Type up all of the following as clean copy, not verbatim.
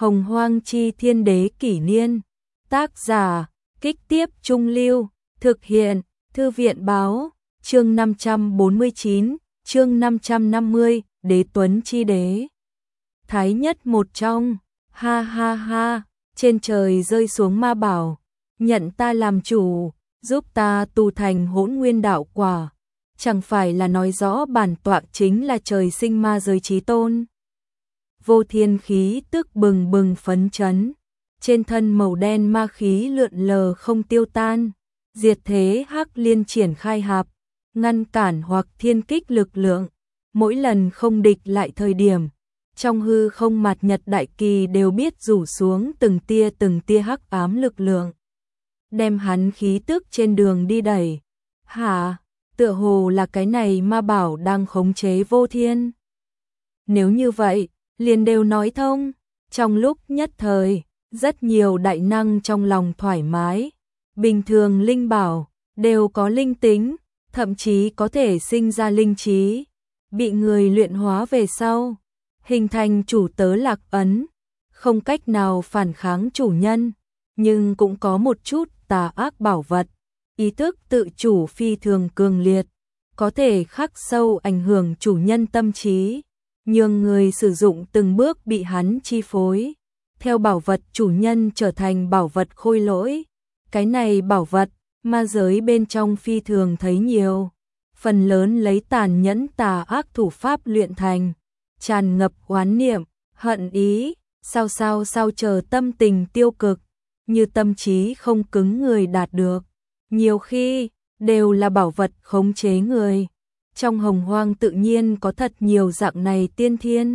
Hồng Hoang Chi Thiên Đế Kỷ Niên. Tác giả, Kích Tiếp Trung Lưu. Thực hiện, Thư viện Báo. Chương 549, chương 550, Đế Tuấn Chi Đế. Thái nhất một trong, ha ha ha, trên trời rơi xuống ma bảo, nhận ta làm chủ, giúp ta tu thành Hỗn Nguyên đạo quả. Chẳng phải là nói rõ bản tọa chính là trời sinh ma giới chí tôn. Vô Thiên khí tức bừng bừng phấn chấn, trên thân màu đen ma khí lượn lờ không tiêu tan, diệt thế hắc liên triển khai hạp, ngăn cản hoặc thiên kích lực lượng, mỗi lần không địch lại thời điểm, trong hư không mặt nhật đại kỳ đều biết rủ xuống từng tia hắc ám lực lượng, đem hắn khí tức trên đường đi đẩy. Hả? Tựa hồ là cái này ma bảo đang khống chế Vô Thiên. Nếu như vậy, liền đều nói thông. Trong lúc nhất thời, rất nhiều đại năng trong lòng thoải mái. Bình thường linh bảo đều có linh tính, thậm chí có thể sinh ra linh trí, bị người luyện hóa về sau, hình thành chủ tớ lạc ấn, không cách nào phản kháng chủ nhân, nhưng cũng có một chút tà ác bảo vật. Ý thức tự chủ phi thường cường liệt, có thể khắc sâu ảnh hưởng chủ nhân tâm trí, nhường người sử dụng từng bước bị hắn chi phối. Theo bảo vật chủ nhân trở thành bảo vật khôi lỗi. Cái này bảo vật, ma giới bên trong phi thường thấy nhiều. Phần lớn lấy tàn nhẫn tà ác thủ pháp luyện thành, tràn ngập oán niệm, hận ý, sao chờ tâm tình tiêu cực, như tâm trí không cứng người đạt được. Nhiều khi, đều là bảo vật khống chế người. Trong hồng hoang tự nhiên có thật nhiều dạng này tiên thiên.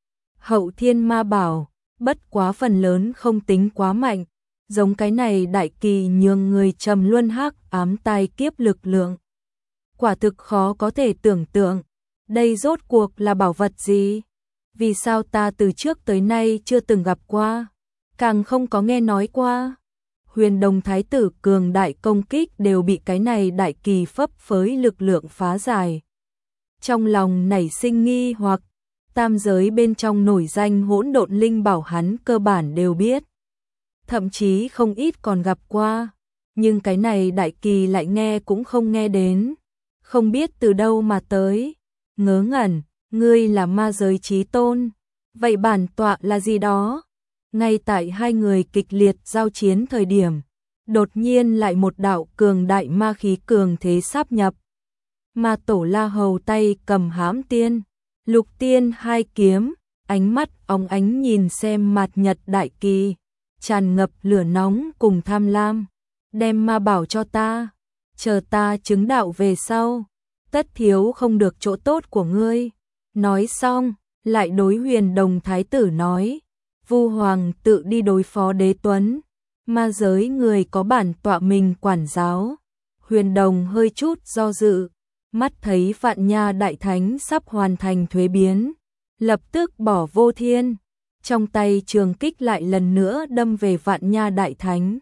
Hậu thiên ma bảo, bất quá phần lớn không tính quá mạnh, giống cái này đại kỳ nhường người trầm luân hắc ám tai kiếp lực lượng. Quả thực khó có thể tưởng tượng, đây rốt cuộc là bảo vật gì? Vì sao ta từ trước tới nay chưa từng gặp qua, càng không có nghe nói qua? Huyền Đồng Thái tử cường đại công kích đều bị cái này đại kỳ phấp phới lực lượng phá giải. Trong lòng nảy sinh nghi hoặc, tam giới bên trong nổi danh hỗn độn linh bảo hắn cơ bản đều biết. Thậm chí không ít còn gặp qua, nhưng cái này đại kỳ lại nghe cũng không nghe đến. Không biết từ đâu mà tới. Ngớ ngẩn, ngươi là ma giới chí tôn, vậy bản tọa là gì đó? Ngay tại hai người kịch liệt giao chiến thời điểm, đột nhiên lại một đạo cường đại ma khí cường thế sáp nhập. Ma tổ La Hầu tay cầm hãm tiên, lục tiên hai kiếm, ánh mắt óng ánh nhìn xem mặt nhật đại kỳ, tràn ngập lửa nóng cùng tham lam. Đem ma bảo cho ta, chờ ta chứng đạo về sau, tất thiếu không được chỗ tốt của ngươi. Nói xong, lại đối Huyền Đồng Thái tử nói, Vu Hoàng tự đi đối phó Đế Tuấn, ma giới người có bản tọa mình quản giáo. Huyền Đồng hơi chút do dự, mắt thấy Vạn Nha Đại Thánh sắp hoàn thành thuế biến, lập tức bỏ Vô Thiên, trong tay trường kích lại lần nữa đâm về Vạn Nha Đại Thánh.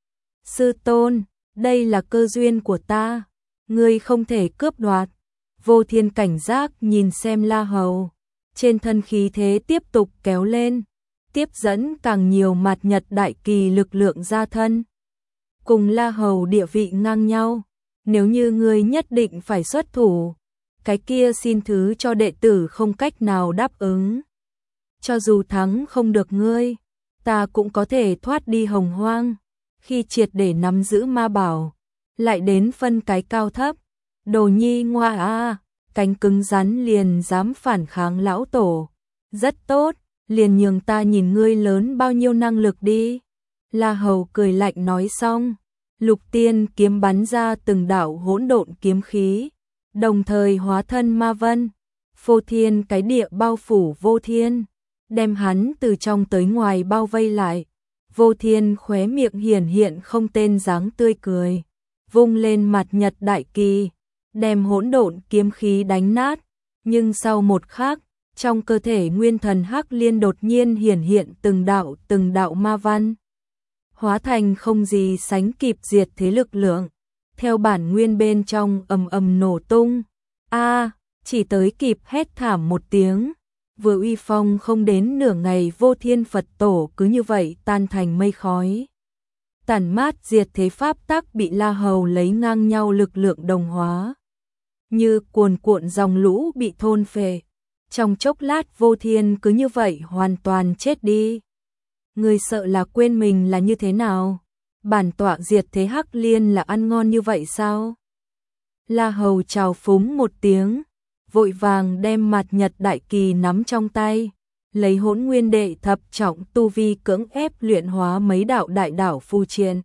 Sư tôn, đây là cơ duyên của ta, ngươi không thể cướp đoạt. Vô Thiên cảnh giác nhìn xem La Hầu, trên thân khí thế tiếp tục kéo lên, tiếp dẫn càng nhiều mạt nhật đại kỳ lực lượng ra thân. Cùng La Hầu địa vị ngang nhau, nếu như ngươi nhất định phải xuất thủ, cái kia xin thứ cho đệ tử không cách nào đáp ứng. Cho dù thắng không được ngươi, ta cũng có thể thoát đi hồng hoang, khi triệt để nắm giữ ma bảo, lại đến phân cái cao thấp. Đồ nhi ngoa a, cánh cứng rắn liền dám phản kháng lão tổ. Rất tốt, liền nhường ta nhìn ngươi lớn bao nhiêu năng lực đi. La Hầu cười lạnh nói xong, lục tiên kiếm bắn ra từng đạo hỗn độn kiếm khí, đồng thời hóa thân ma vân, phô thiên cái địa bao phủ Vô Thiên, đem hắn từ trong tới ngoài bao vây lại. Vô Thiên khóe miệng hiển hiện không tên dáng tươi cười, vung lên mặt nhật đại kỳ, đem hỗn độn kiếm khí đánh nát, nhưng sau một khắc, trong cơ thể nguyên thần hắc liên đột nhiên hiển hiện từng đạo ma văn, hóa thành không gì sánh kịp diệt thế lực lượng, theo bản nguyên bên trong ầm ầm nổ tung. A, chỉ tới kịp hét thảm một tiếng, vừa uy phong không đến nửa ngày Vô Thiên Phật Tổ cứ như vậy tan thành mây khói. Tản mát diệt thế pháp tắc bị La Hầu lấy ngang nhau lực lượng đồng hóa. Như cuồn cuộn dòng lũ bị thôn phệ. Trong chốc lát Vô Thiên cứ như vậy hoàn toàn chết đi. Người sợ là quên mình là như thế nào? Bản tọa diệt thế Hắc Liên là ăn ngon như vậy sao? La Hầu chào phúng một tiếng, vội vàng đem Mạt Nhật Đại Kỳ nắm trong tay, lấy Hỗn Nguyên Đệ Thập Trọng tu vi cưỡng ép luyện hóa mấy đạo đại đảo phù triện.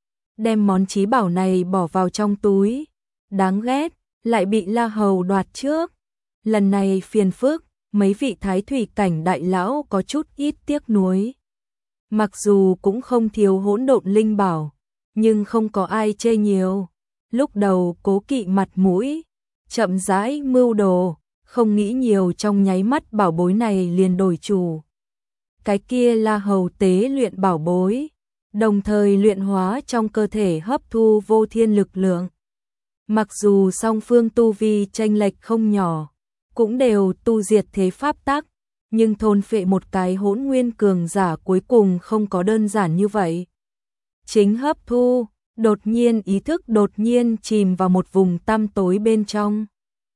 Đem món chí bảo này bỏ vào trong túi, đáng ghét, lại bị La Hầu đoạt trước. Lần này phiền phức, mấy vị thái thủy cảnh đại lão có chút ít tiếc nuối. Mặc dù cũng không thiếu hỗn độn linh bảo, nhưng không có ai chê nhiều. Lúc đầu cố kỵ mặt mũi, chậm rãi mưu đồ, không nghĩ nhiều trong nháy mắt bảo bối này liền đổi chủ. Cái kia La Hầu tế luyện bảo bối, đồng thời luyện hóa trong cơ thể hấp thu Vô Thiên lực lượng. Mặc dù song phương tu vi chênh lệch không nhỏ, cũng đều tu diệt thế pháp tắc, nhưng thôn phệ một cái hỗn nguyên cường giả cuối cùng không có đơn giản như vậy. Chính hấp thu, đột nhiên ý thức đột nhiên chìm vào một vùng tăm tối bên trong.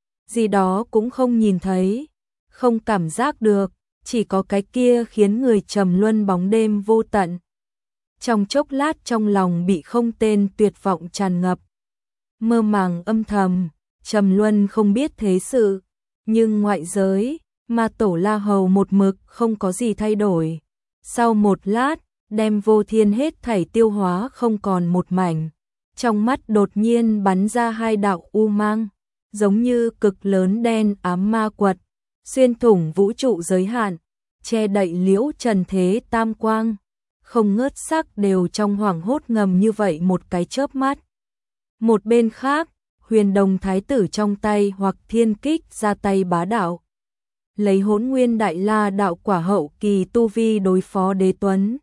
Gì đó cũng không nhìn thấy, không cảm giác được, chỉ có cái kia khiến người trầm luân bóng đêm vô tận. Trong chốc lát trong lòng bị không tên tuyệt vọng tràn ngập. Mơ màng âm thầm, trầm luân không biết thế sự, nhưng ngoại giới, mà Tổ La Hầu một mực không có gì thay đổi. Sau một lát, đem Vô Thiên hết thảy tiêu hóa không còn một mảnh. Trong mắt đột nhiên bắn ra hai đạo u mang, giống như cực lớn đen ám ma quật, xuyên thủng vũ trụ giới hạn, che đậy liễu trần thế tam quang, không ngớt sắc đều trong hoảng hốt ngầm như vậy một cái chớp mắt. Một bên khác, Huyền Đồng Thái tử trong tay hoặc thiên kích ra tay bá đạo. Lấy Hỗn Nguyên Đại La đạo quả hậu kỳ tu vi đối phó Đế Tuấn.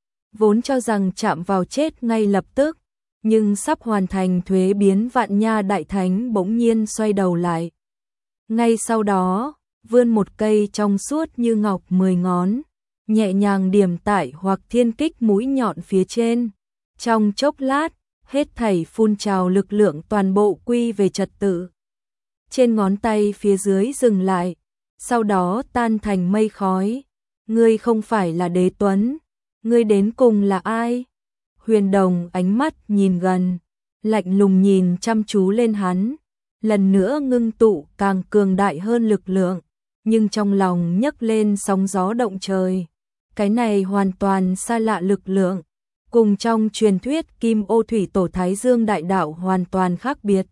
Vốn cho rằng chạm vào chết ngay lập tức, nhưng sắp hoàn thành thuế biến Vạn Nha Đại Thánh bỗng nhiên xoay đầu lại. Ngay sau đó, vươn một cây trong suốt như ngọc 10 ngón, nhẹ nhàng điểm tại hoặc thiên kích mũi nhọn phía trên. Trong chốc lát, hết thảy phun trào lực lượng toàn bộ quy về trật tự. Trên ngón tay phía dưới dừng lại, sau đó tan thành mây khói. Ngươi không phải là Đế Tuấn, ngươi đến cùng là ai? Huyền Đồng ánh mắt nhìn gần, lạnh lùng nhìn chăm chú lên hắn, lần nữa ngưng tụ càng cường đại hơn lực lượng, nhưng trong lòng nhấc lên sóng gió động trời. Cái này hoàn toàn xa lạ lực lượng, cùng trong truyền thuyết Kim Ô Thủy Tổ Thái Dương Đại Đạo hoàn toàn khác biệt.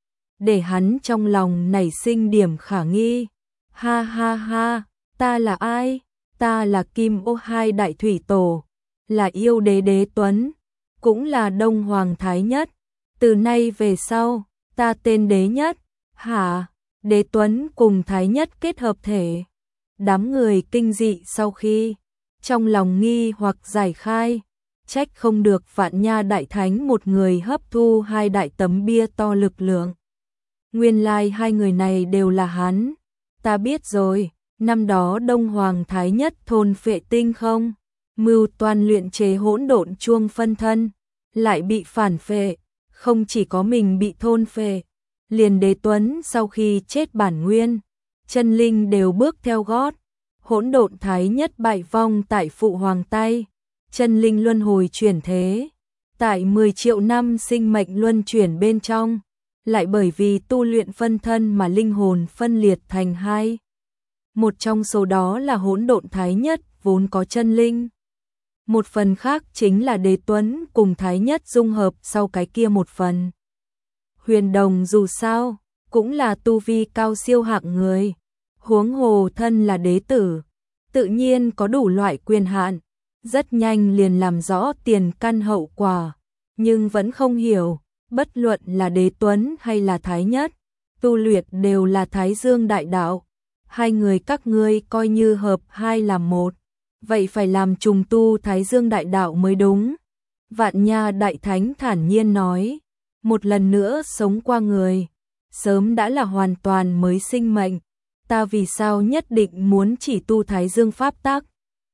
Để hắn trong lòng nảy sinh điểm khả nghi. Ha ha ha, ta là ai? Ta là Kim Ô Hai Đại Thủy Tổ, là yêu đế Đế Tuấn, cũng là Đông Hoàng Thái Nhất. Từ nay về sau, ta tên Đế Nhất. Hả? Đế Tuấn cùng Thái Nhất kết hợp thể. Đám người kinh dị sau khi trong lòng nghi hoặc giải khai, trách không được Vạn Nha Đại Thánh một người hấp thu hai đại tấm bia to lực lượng. Nguyên lai hai người này đều là hắn. Ta biết rồi, năm đó Đông Hoàng Thái Nhất thôn phệ tinh không, mưu toan luyện chế hỗn độn chuông phân thân, lại bị phản phệ, không chỉ có mình bị thôn phệ, liền Đế Tuấn sau khi chết bản nguyên, chân linh đều bước theo gót. Hỗn độn Thái Nhất bại vong tại phụ hoàng tay, chân linh luân hồi chuyển thế, tại 10 triệu năm sinh mệnh luân chuyển bên trong, lại bởi vì tu luyện phân thân mà linh hồn phân liệt thành hai. Một trong số đó là Hỗn độn Thái Nhất vốn có chân linh. Một phần khác chính là Đế Tuấn cùng Thái Nhất dung hợp sau cái kia một phần. Huyền Đồng dù sao, cũng là tu vi cao siêu hạng người. Huống hồ thân là đế tử, tự nhiên có đủ loại quyền hạn, rất nhanh liền làm rõ tiền căn hậu quả, nhưng vẫn không hiểu, bất luận là Đế Tuấn hay là Thái Nhất, tu luyện đều là Thái Dương Đại Đạo, hai người các ngươi coi như hợp hai làm một, vậy phải làm trùng tu Thái Dương Đại Đạo mới đúng. Vạn Nha Đại Thánh thản nhiên nói, một lần nữa sống qua người, sớm đã là hoàn toàn mới sinh mệnh. ta vì sao nhất định muốn chỉ tu Thái Dương pháp tắc?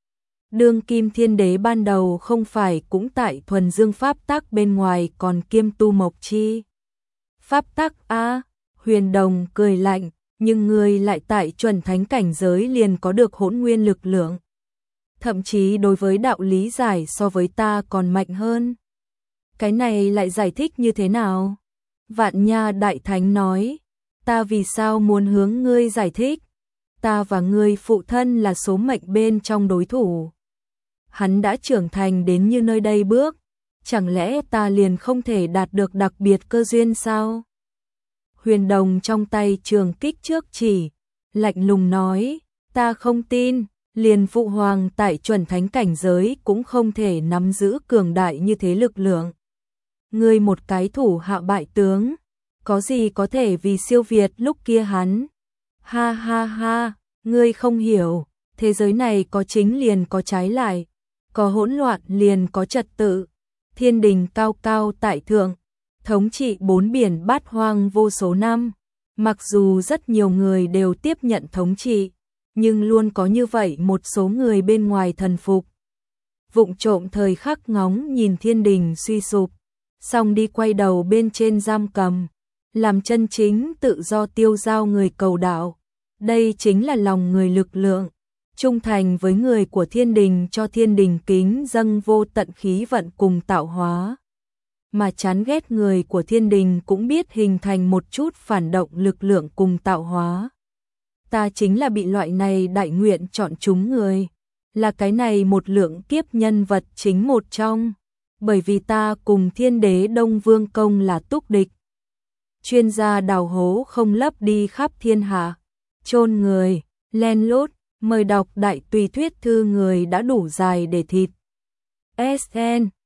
Đương kim thiên đế ban đầu không phải cũng tại thuần dương pháp tắc bên ngoài còn kiêm tu mộc chi pháp tắc a? Huyền Đồng cười lạnh, nhưng ngươi lại tại chuẩn thánh cảnh giới liền có được hỗn nguyên lực lượng. Thậm chí đối với đạo lý giải so với ta còn mạnh hơn. Cái này lại giải thích như thế nào? Vạn Nha Đại Thánh nói, ta vì sao muốn hướng ngươi giải thích? Ta và ngươi phụ thân là số mệnh bên trong đối thủ. Hắn đã trưởng thành đến như nơi đây bước, chẳng lẽ ta liền không thể đạt được đặc biệt cơ duyên sao? Huyền Đồng trong tay trường kích trước chỉ, lạnh lùng nói, ta không tin, liền phụ hoàng tại chuẩn thánh cảnh giới cũng không thể nắm giữ cường đại như thế lực lượng. Ngươi một cái thủ hạ bại tướng, có gì có thể vì siêu việt lúc kia hắn? Ha ha ha, ngươi không hiểu, thế giới này có chính liền có trái lại, có hỗn loạn liền có trật tự. Thiên đình cao cao tại thượng, thống trị bốn biển bát hoang vô số năm, mặc dù rất nhiều người đều tiếp nhận thống trị, nhưng luôn có như vậy một số người bên ngoài thần phục. Vụng trộm thời khắc ngóng nhìn thiên đình suy sụp, xong đi quay đầu bên trên giam cầm, làm chân chính tự do tiêu dao người cầu đạo. Đây chính là lòng người lực lượng, trung thành với người của thiên đình cho thiên đình kính dâng vô tận khí vận cùng tạo hóa. Mà chán ghét người của thiên đình cũng biết hình thành một chút phản động lực lượng cùng tạo hóa. Ta chính là bị loại này đại nguyện chọn chúng người, là cái này một lượng kiếp nhân vật chính một trong, bởi vì ta cùng thiên đế Đông Vương Công là túc địch. Chuyên gia đào hố không lấp đi khắp thiên hạ, chôn người, len lút, mời đọc đại tùy thuyết thư người đã đủ dài để thịt. SN